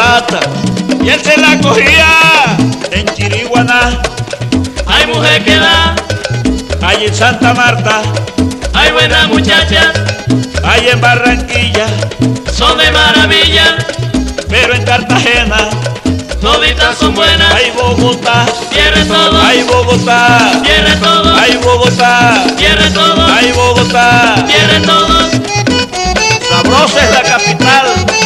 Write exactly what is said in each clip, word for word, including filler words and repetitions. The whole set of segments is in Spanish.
plata y él se la cogía. En Chiriguaná hay mujer que da, hay en Santa Marta, hay buenas muchachas, hay en Barranquilla, son de maravilla, pero en Cartagena toditas son buenas. hay Bogotá, Cierre todo, hay Bogotá, cierre todo, hay Bogotá, cierre todo, hay Bogotá. cierre todo. Sabrosa es la capital.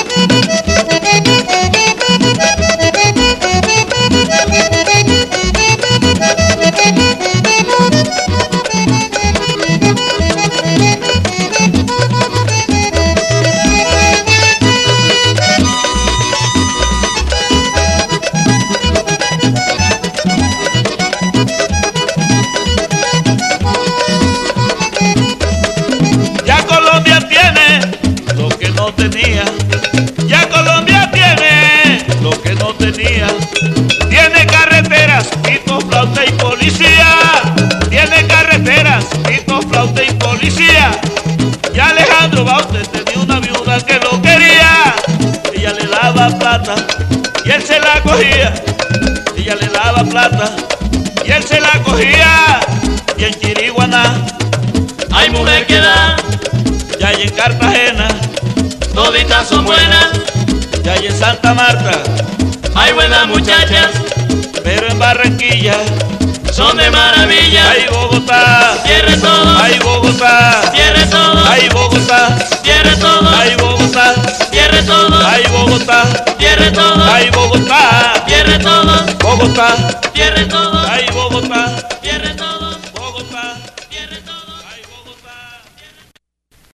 Ya Colombia tiene lo que no tenía. Ya Colombia tiene lo que no tenía. Tiene carreteras, pito, flauta y policía. Tiene carreteras, pito, flauta y policía. Y Alejandro Baute tenía una viuda que lo quería. Ella le daba plata y él se la cogía. Ella le daba plata y él se la cogía. Y en Chiriguaná Hay mujer que da, y hay en Cartagena, toditas son buenas, y hay en Santa Marta, hay buenas muchachas, pero en Barranquilla son de maravilla. hay Bogotá, Cierre todo, hay Bogotá, cierre todo, hay Bogotá, cierre todo, hay Bogotá, cierre todo, hay Bogotá, cierre todo, hay Bogotá, cierre todo, Bogotá, cierre todo. hay